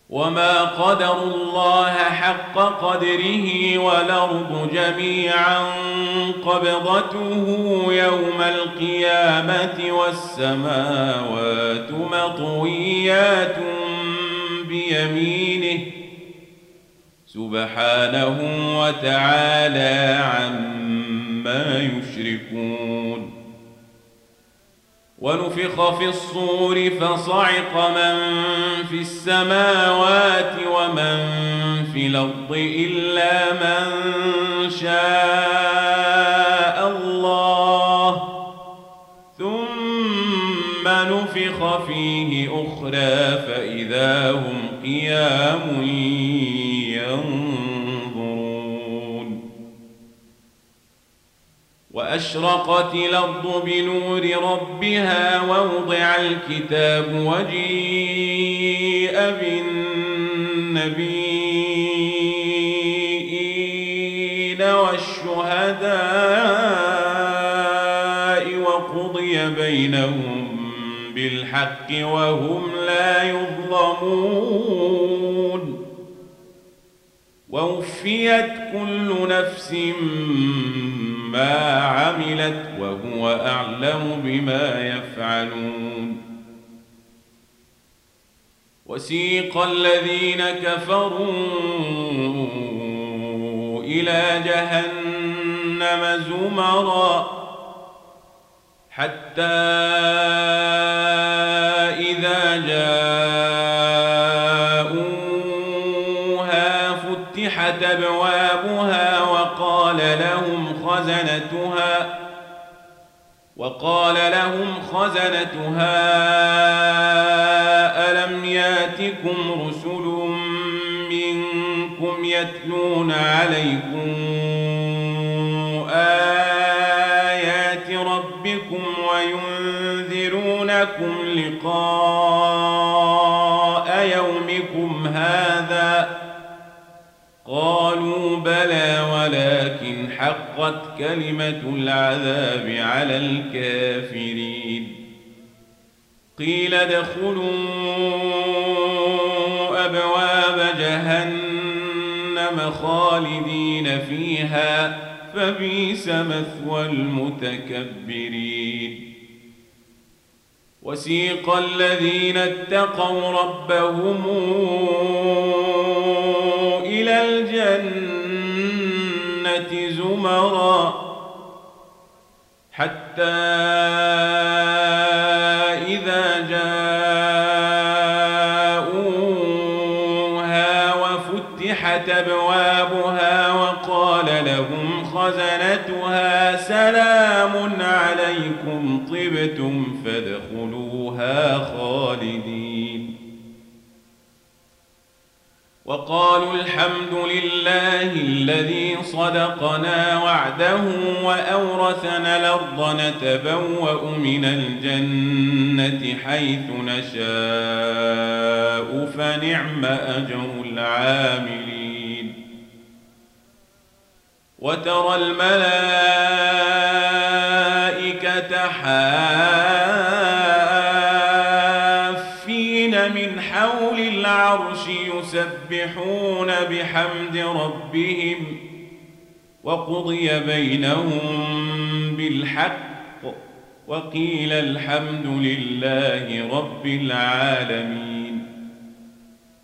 وما قدروا الله حق قدره والأرض جميعا قبضته يوم القيامة والسماوات مطويات بيمينه سبحانه وتعالى عما يشركون. ونفخ في الصور فصعق من في السماوات ومن في الأرض إلا من شاء الله ثم نفخ فيه أخرى فإذا هم قيام ينظرون. وأشرقت الأرض بنور ربها ووضع الكتاب وجيء بالنبيين والشهداء وقضي بينهم بالحق وهم لا يظلمون. ووفيت كل نفس ما عملت وهو أعلم بما يفعلون. وسيق الذين كفروا إلى جهنم زمرا حتى إذا جاءوها فتحت أبوابها وقال لهم خزنتها ألم ياتكم رسل منكم يتلون عليكم آيات ربكم وينذرونكم لقاء يومكم هذا قالوا بلى ولكن حقت كلمة العذاب على الكافرين. قيل ادخلوا أبواب جهنم خالدين فيها فبئس مثوى المتكبرين. وسيق الذين اتقوا ربهم إلى الجنة زمرا حتى إذا جاءوها وفتحت أبوابها وقال لهم خزنتها سلام عليكم طبتم فادخلوها خالدين. وقالوا الحمد لله الذي صدقنا وعده وأورثنا الأرض نتبوأ من الجنة حيث نشاء فنعم أجر العاملين. وترى الملائكة حافين من حول العرش يسبحون بحمد ربهم وقضي بينهم بالحق وقيل الحمد لله رب العالمين.